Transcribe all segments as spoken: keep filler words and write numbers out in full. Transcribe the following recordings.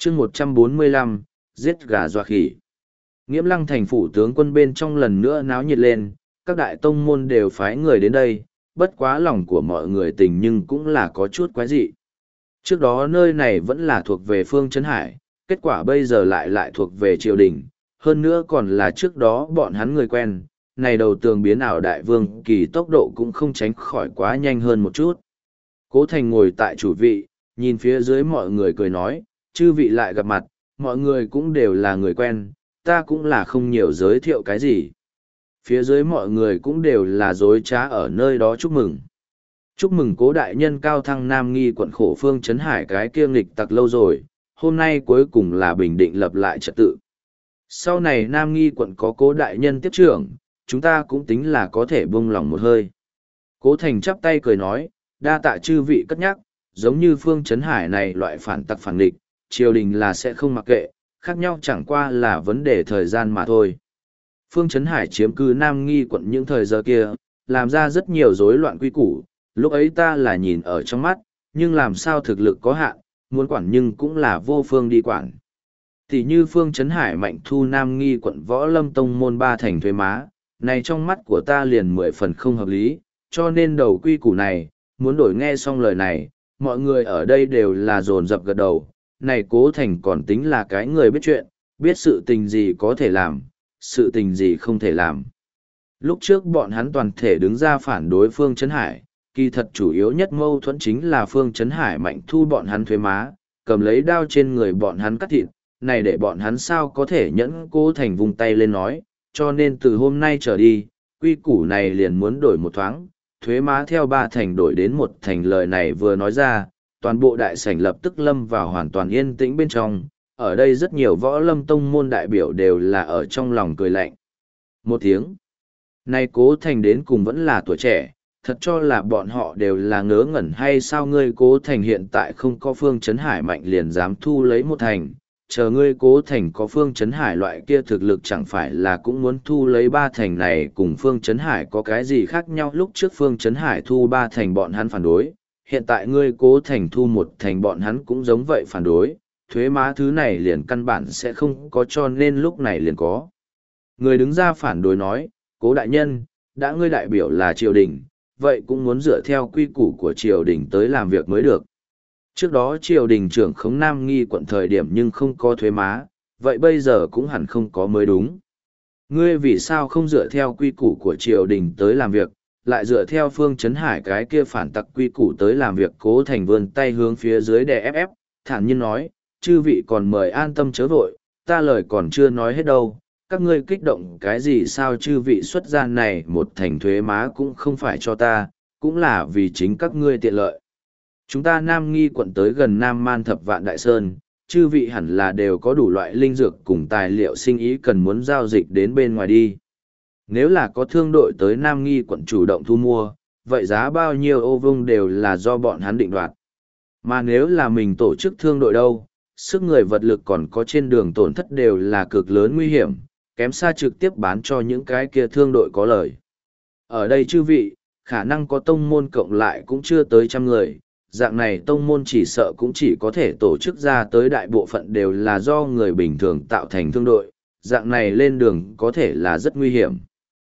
chương một trăm bốn mươi lăm, giết gà dọa khỉ. Nghiễm Lăng thành phủ tướng quân bên trong lần nữa náo nhiệt lên, các đại tông môn đều phái người đến đây, bất quá lòng của mọi người tình nhưng cũng là có chút quái dị. Trước đó nơi này vẫn là thuộc về Phương Trấn Hải, kết quả bây giờ lại lại thuộc về triều đình, hơn nữa còn là trước đó bọn hắn người quen, này đầu tường biến ảo đại vương kỳ tốc độ cũng không tránh khỏi quá nhanh hơn một chút. Cố Thành ngồi tại chủ vị, nhìn phía dưới mọi người cười nói, chư vị lại gặp mặt, mọi người cũng đều là người quen, ta cũng là không nhiều giới thiệu cái gì. Phía dưới mọi người cũng đều là dối trá ở nơi đó chúc mừng. Chúc mừng cố đại nhân cao thăng nam nghi quận khổ Phương Trấn Hải cái kiêng nghịch tặc lâu rồi, hôm nay cuối cùng là bình định lập lại trật tự. Sau này nam nghi quận có cố đại nhân tiếp trưởng, chúng ta cũng tính là có thể buông lòng một hơi. Cố Thành chắp tay cười nói, đa tạ chư vị cất nhắc, giống như Phương Trấn Hải này loại phản tặc phản địch, triều đình là sẽ không mặc kệ, khác nhau chẳng qua là vấn đề thời gian mà thôi. Phương Trấn Hải chiếm cứ Nam Nghi quận những thời giờ kia, làm ra rất nhiều rối loạn quy củ, lúc ấy ta là nhìn ở trong mắt, nhưng làm sao thực lực có hạn, muốn quản nhưng cũng là vô phương đi quản. Thì như Phương Trấn Hải mạnh thu Nam Nghi quận Võ Lâm Tông môn ba thành thuế má, này trong mắt của ta liền mười phần không hợp lý, cho nên đầu quy củ này, muốn đổi nghe xong lời này, mọi người ở đây đều là dồn dập gật đầu, này Cố Thành còn tính là cái người biết chuyện, biết sự tình gì có thể làm, sự tình gì không thể làm. Lúc trước bọn hắn toàn thể đứng ra phản đối Phương Trấn Hải, kỳ thật chủ yếu nhất mâu thuẫn chính là Phương Trấn Hải mạnh thu bọn hắn thuế má, cầm lấy đao trên người bọn hắn cắt thịt, này để bọn hắn sao có thể nhẫn Cố Thành vung tay lên nói, cho nên từ hôm nay trở đi, quy củ này liền muốn đổi một thoáng, thuế má theo ba thành đổi đến một thành. Lời này vừa nói ra, toàn bộ đại sảnh lập tức lâm vào hoàn toàn yên tĩnh bên trong, ở đây rất nhiều võ lâm tông môn đại biểu đều là ở trong lòng cười lạnh. Một tiếng, nay Cố Thành đến cùng vẫn là tuổi trẻ, thật cho là bọn họ đều là ngớ ngẩn hay sao? Ngươi Cố Thành hiện tại không có Phương Trấn Hải mạnh liền dám thu lấy một thành, chờ ngươi Cố Thành có Phương Trấn Hải loại kia thực lực chẳng phải là cũng muốn thu lấy ba thành này? Cùng Phương Trấn Hải có cái gì khác nhau? Lúc trước Phương Trấn Hải thu ba thành bọn hắn phản đối, hiện tại ngươi Cố Thành thu một thành bọn hắn cũng giống vậy phản đối, thuế má thứ này liền căn bản sẽ không có, cho nên lúc này liền có người đứng ra phản đối nói, Cố đại nhân, đã ngươi đại biểu là triều đình, vậy cũng muốn dựa theo quy củ của triều đình tới làm việc mới được. Trước đó triều đình trưởng khống Nam Nghi quận thời điểm nhưng không có thuế má, vậy bây giờ cũng hẳn không có mới đúng. Ngươi vì sao không dựa theo quy củ của triều đình tới làm việc, lại dựa theo Phương Trấn Hải cái kia phản tặc quy củ tới làm việc? Cố Thành vươn tay hướng phía dưới đè ép ép, thản nhiên nói, chư vị còn mời an tâm chớ vội, ta lời còn chưa nói hết đâu, các ngươi kích động cái gì sao? Chư vị xuất gia này một thành thuế má cũng không phải cho ta, cũng là vì chính các ngươi tiện lợi. Chúng ta Nam Nghi quận tới gần Nam Man Thập Vạn Đại Sơn, chư vị hẳn là đều có đủ loại linh dược cùng tài liệu sinh ý cần muốn giao dịch đến bên ngoài đi. Nếu là có thương đội tới Nam Nghi quận chủ động thu mua, vậy giá bao nhiêu ô vung đều là do bọn hắn định đoạt. Mà nếu là mình tổ chức thương đội đâu, sức người vật lực còn có trên đường tổn thất đều là cực lớn nguy hiểm, kém xa trực tiếp bán cho những cái kia thương đội có lời. Ở đây chư vị, khả năng có tông môn cộng lại cũng chưa tới trăm người, dạng này tông môn chỉ sợ cũng chỉ có thể tổ chức ra tới đại bộ phận đều là do người bình thường tạo thành thương đội, dạng này lên đường có thể là rất nguy hiểm.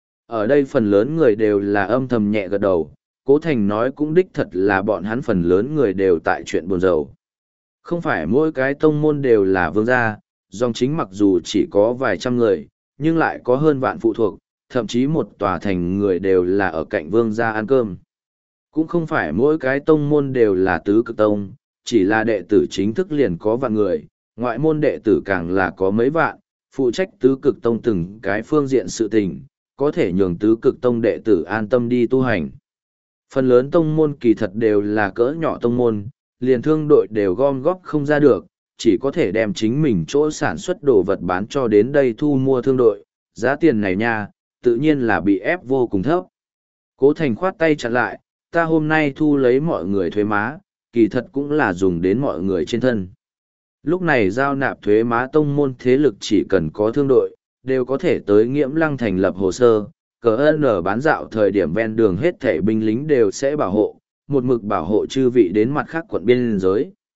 Ở đây phần lớn người đều là âm thầm nhẹ gật đầu, Cố Thành nói cũng đích thật là bọn hắn phần lớn người đều tại chuyện buồn rầu. Không phải mỗi cái tông môn đều là vương gia, dòng chính mặc dù chỉ có vài trăm người, nhưng lại có hơn vạn phụ thuộc, thậm chí một tòa thành người đều là ở cạnh vương gia ăn cơm. Cũng không phải mỗi cái tông môn đều là tứ cực tông, chỉ là đệ tử chính thức liền có vạn người, ngoại môn đệ tử càng là có mấy vạn, phụ trách tứ cực tông từng cái phương diện sự tình, có thể nhường tứ cực tông đệ tử an tâm đi tu hành. Phần lớn tông môn kỳ thật đều là cỡ nhỏ tông môn, liền thương đội đều gom góp không ra được, chỉ có thể đem chính mình chỗ sản xuất đồ vật bán cho đến đây thu mua thương đội, giá tiền này nha, tự nhiên là bị ép vô cùng thấp. Cố Thành khoát tay chặn lại, ta hôm nay thu lấy mọi người thuế má, kỳ thật cũng là dùng đến mọi người trên thân. Lúc này giao nạp thuế má tông môn thế lực chỉ cần có thương đội, đều có thể tới Nghiễm Lăng thành lập hồ sơ, cờ ơn bán dạo thời điểm ven đường hết thảy binh lính đều sẽ bảo hộ, một mực bảo hộ chư vị đến mặt khác quận biên giới.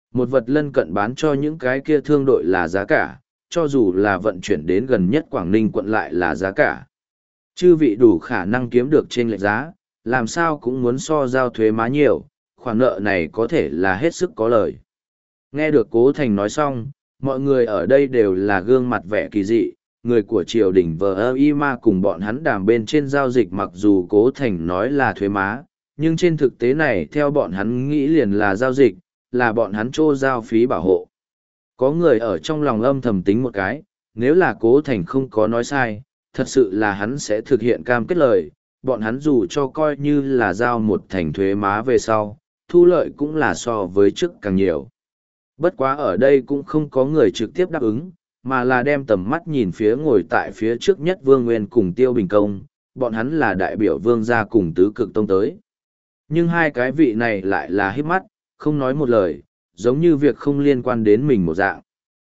Một vật lân cận bán cho những cái kia thương đội là giá cả, cho dù là vận chuyển đến gần nhất Quảng Ninh quận lại là giá cả. Chư vị đủ khả năng kiếm được trên lệch giá, làm sao cũng muốn so giao thuế má nhiều, khoản nợ này có thể là hết sức có lời. Nghe được Cố Thành nói xong, mọi người ở đây đều là gương mặt vẻ kỳ dị, người của triều đình vờ ơ y ma cùng bọn hắn đàm bên trên giao dịch mặc dù Cố Thành nói là thuế má, nhưng trên thực tế này theo bọn hắn nghĩ liền là giao dịch, là bọn hắn trô giao phí bảo hộ. Có người ở trong lòng âm thầm tính một cái, nếu là Cố Thành không có nói sai, thật sự là hắn sẽ thực hiện cam kết lời, bọn hắn dù cho coi như là giao một thành thuế má về sau, thu lợi cũng là so với trước càng nhiều. Bất quá ở đây cũng không có người trực tiếp đáp ứng, mà là đem tầm mắt nhìn phía ngồi tại phía trước nhất Vương Nguyên cùng Tiêu Bình Công, bọn hắn là đại biểu Vương gia cùng Tứ Cực Tông tới. Nhưng hai cái vị này lại là híp mắt, không nói một lời, giống như việc không liên quan đến mình một dạng.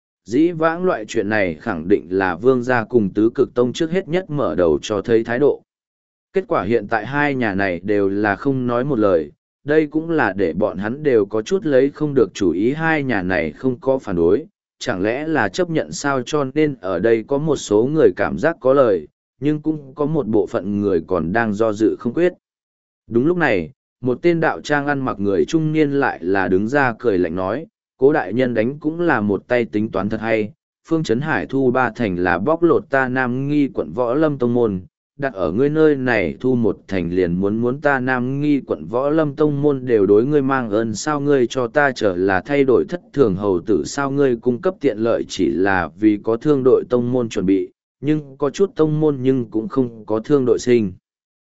Dĩ vãng loại chuyện này khẳng định là Vương gia cùng Tứ Cực Tông trước hết nhất mở đầu cho thấy thái độ. Kết quả hiện tại hai nhà này đều là không nói một lời, đây cũng là để bọn hắn đều có chút lấy không được chủ ý hai nhà này không có phản đối, chẳng lẽ là chấp nhận sao cho nên ở đây có một số người cảm giác có lời, nhưng cũng có một bộ phận người còn đang do dự không quyết. Đúng lúc này, một tên đạo trang ăn mặc người trung niên lại là đứng ra cười lạnh nói, Cố đại nhân đánh cũng là một tay tính toán thật hay, Phương Trấn Hải thu ba thành là bóc lột ta Nam Nghi quận Võ Lâm Tông Môn, đặt ở ngươi nơi này thu một thành liền muốn muốn ta Nam Nghi quận Võ Lâm Tông Môn đều đối ngươi mang ơn sao ngươi cho ta trở là thay đổi thất thường hầu tử sao ngươi cung cấp tiện lợi chỉ là vì có thương đội Tông Môn chuẩn bị, nhưng có chút Tông Môn nhưng cũng không có thương đội sinh.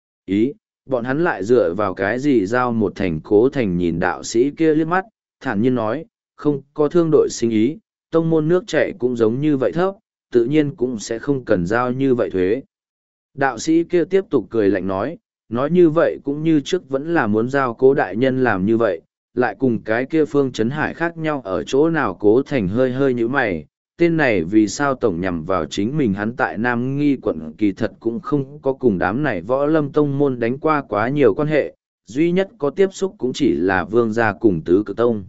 Ý, bọn hắn lại dựa vào cái gì giao một thành Cố Thành nhìn đạo sĩ kia liếc mắt, thản nhiên nói, không có thương đội sinh ý, Tông Môn nước chảy cũng giống như vậy thấp, tự nhiên cũng sẽ không cần giao như vậy thuế. Đạo sĩ kia tiếp tục cười lạnh nói, nói như vậy cũng như trước vẫn là muốn giao Cố đại nhân làm như vậy, lại cùng cái kia Phương Trấn Hải khác nhau ở chỗ nào. Cố Thành hơi hơi như mày, tên này vì sao tổng nhằm vào chính mình hắn tại Nam Nghi quận kỳ thật cũng không có cùng đám này Võ Lâm Tông Môn đánh qua quá nhiều quan hệ, duy nhất có tiếp xúc cũng chỉ là Vương gia cùng Tứ Cực Tông.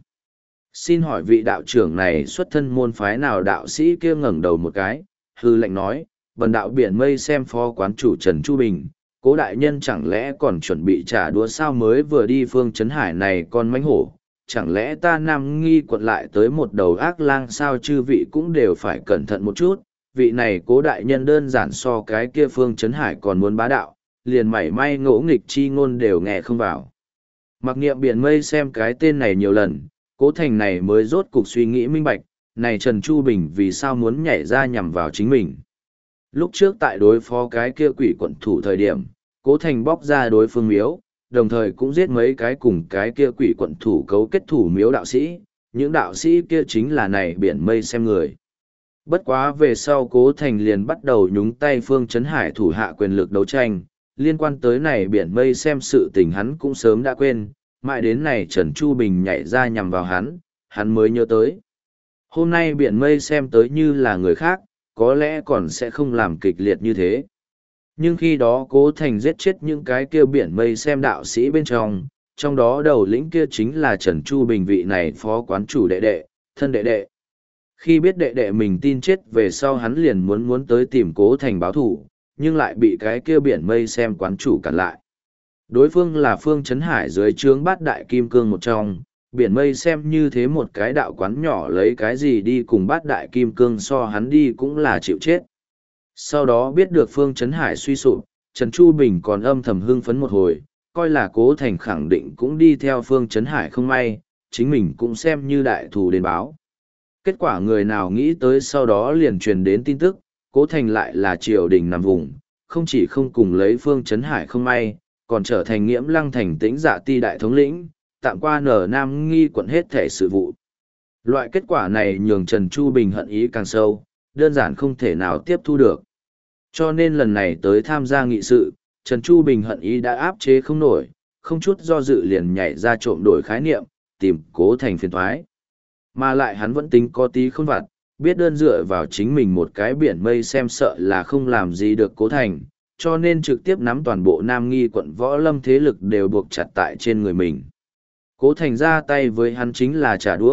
Xin hỏi vị đạo trưởng này xuất thân môn phái nào? Đạo sĩ kia ngẩng đầu một cái, hư lệnh nói, bần đạo biển mây xem phó quán chủ Trần Chu Bình, Cố đại nhân chẳng lẽ còn chuẩn bị trả đũa sao mới vừa đi Phương Trấn Hải này con mánh hổ, chẳng lẽ ta Nam Nghi quận lại tới một đầu ác lang sao? Chư vị cũng đều phải cẩn thận một chút, vị này Cố đại nhân đơn giản so cái kia Phương Trấn Hải còn muốn bá đạo, liền mảy may ngỗ nghịch chi ngôn đều nghe không vào. Mặc niệm biển mây xem cái tên này nhiều lần, Cố Thành này mới rốt cục suy nghĩ minh bạch, này Trần Chu Bình vì sao muốn nhảy ra nhằm vào chính mình. Lúc trước tại đối phó cái kia quỷ quận thủ thời điểm, Cố Thành bóc ra đối phương miếu, đồng thời cũng giết mấy cái cùng cái kia quỷ quận thủ cấu kết thủ miếu đạo sĩ, những đạo sĩ kia chính là này biển mây xem người. Bất quá về sau Cố Thành liền bắt đầu nhúng tay Phương Trấn Hải thủ hạ quyền lực đấu tranh, liên quan tới này biển mây xem sự tình hắn cũng sớm đã quên, mãi đến này Trần Chu Bình nhảy ra nhằm vào hắn, hắn mới nhớ tới. Hôm nay biển mây xem tới như là người khác, có lẽ còn sẽ không làm kịch liệt như thế. Nhưng khi đó Cố Thành giết chết những cái kia biển mây xem đạo sĩ bên trong, trong đó đầu lĩnh kia chính là Trần Chu Bình vị này phó quán chủ đệ đệ, thân đệ đệ. Khi biết đệ đệ mình tin chết về sau hắn liền muốn muốn tới tìm Cố Thành báo thủ, nhưng lại bị cái kia biển mây xem quán chủ cản lại. Đối phương là Phương Trấn Hải dưới trướng bát đại kim cương một trong, biển mây xem như thế một cái đạo quán nhỏ lấy cái gì đi cùng bát đại kim cương so hắn đi cũng là chịu chết. Sau đó biết được Phương Trấn Hải suy sụp, Trần Chu Bình còn âm thầm hưng phấn một hồi, coi là Cố Thành khẳng định cũng đi theo Phương Trấn Hải không may, chính mình cũng xem như đại thù đến báo. Kết quả người nào nghĩ tới sau đó liền truyền đến tin tức, Cố Thành lại là triều đình nằm vùng, không chỉ không cùng lấy Phương Trấn Hải không may, còn trở thành Nghiễm Lăng thành tĩnh dạ ti đại thống lĩnh, tạm qua nở Nam Nghi quận hết thể sự vụ. Loại kết quả này nhường Trần Chu Bình hận ý càng sâu, đơn giản không thể nào tiếp thu được. Cho nên lần này tới tham gia nghị sự, Trần Chu Bình hận ý đã áp chế không nổi, không chút do dự liền nhảy ra trộm đổi khái niệm, tìm Cố Thành phiền thoái. Mà lại hắn vẫn tính có tí khôn vặt, biết đơn dựa vào chính mình một cái biển mây xem sợ là không làm gì được Cố Thành, cho nên trực tiếp nắm toàn bộ Nam Nghi quận Võ Lâm thế lực đều buộc chặt tại trên người mình. Cố Thành ra tay với hắn chính là trả đũa,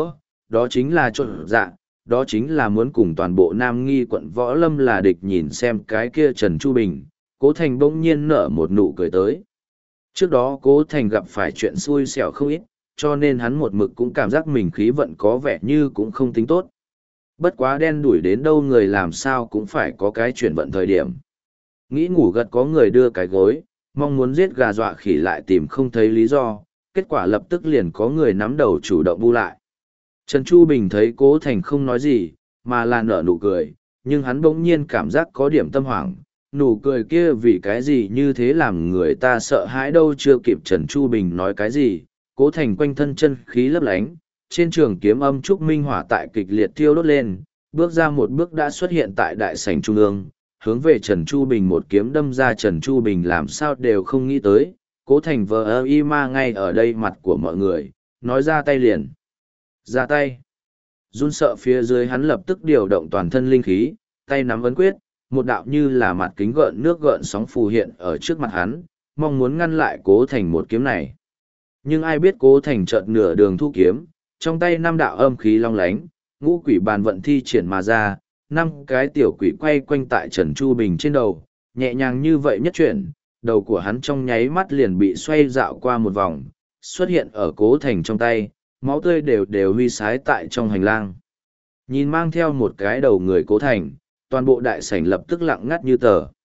đó chính là trộn dạ, đó chính là muốn cùng toàn bộ Nam Nghi quận Võ Lâm là địch. Nhìn xem cái kia Trần Chu Bình, Cố Thành bỗng nhiên nở một nụ cười tới. Trước đó Cố Thành gặp phải chuyện xui xẻo không ít, cho nên hắn một mực cũng cảm giác mình khí vận có vẻ như cũng không tính tốt. Bất quá đen đủi đến đâu người làm sao cũng phải có cái chuyển vận thời điểm. Nghĩ ngủ gật có người đưa cái gối, mong muốn giết gà dọa khỉ lại tìm không thấy lý do, kết quả lập tức liền có người nắm đầu chủ động bu lại. Trần Chu Bình thấy Cố Thành không nói gì, mà là nở nụ cười, nhưng hắn bỗng nhiên cảm giác có điểm tâm hoảng. Nụ cười kia vì cái gì như thế làm người ta sợ hãi đâu. Chưa kịp Trần Chu Bình nói cái gì, Cố Thành quanh thân chân khí lấp lánh, trên trường kiếm âm trúc minh hỏa tại kịch liệt thiêu đốt lên, bước ra một bước đã xuất hiện tại đại sảnh trung ương, hướng về Trần Chu Bình một kiếm đâm ra. Trần Chu Bình làm sao đều không nghĩ tới, Cố Thành vờ ơ y ma ngay ở đây mặt của mọi người, nói ra tay liền. Ra tay. Run sợ phía dưới hắn lập tức điều động toàn thân linh khí, tay nắm ấn quyết, một đạo như là mặt kính gợn nước gợn sóng phù hiện ở trước mặt hắn, mong muốn ngăn lại Cố Thành một kiếm này. Nhưng ai biết Cố Thành chợt nửa đường thu kiếm, trong tay năm đạo âm khí long lánh, ngũ quỷ bàn vận thi triển mà ra, năm cái tiểu quỷ quay quanh tại Trần Chu Bình trên đầu, nhẹ nhàng như vậy nhất chuyển, đầu của hắn trong nháy mắt liền bị xoay dạo qua một vòng, xuất hiện ở Cố Thành trong tay, máu tươi đều đều huy sái tại trong hành lang. Nhìn mang theo một cái đầu người Cố Thành, toàn bộ đại sảnh lập tức lặng ngắt như tờ.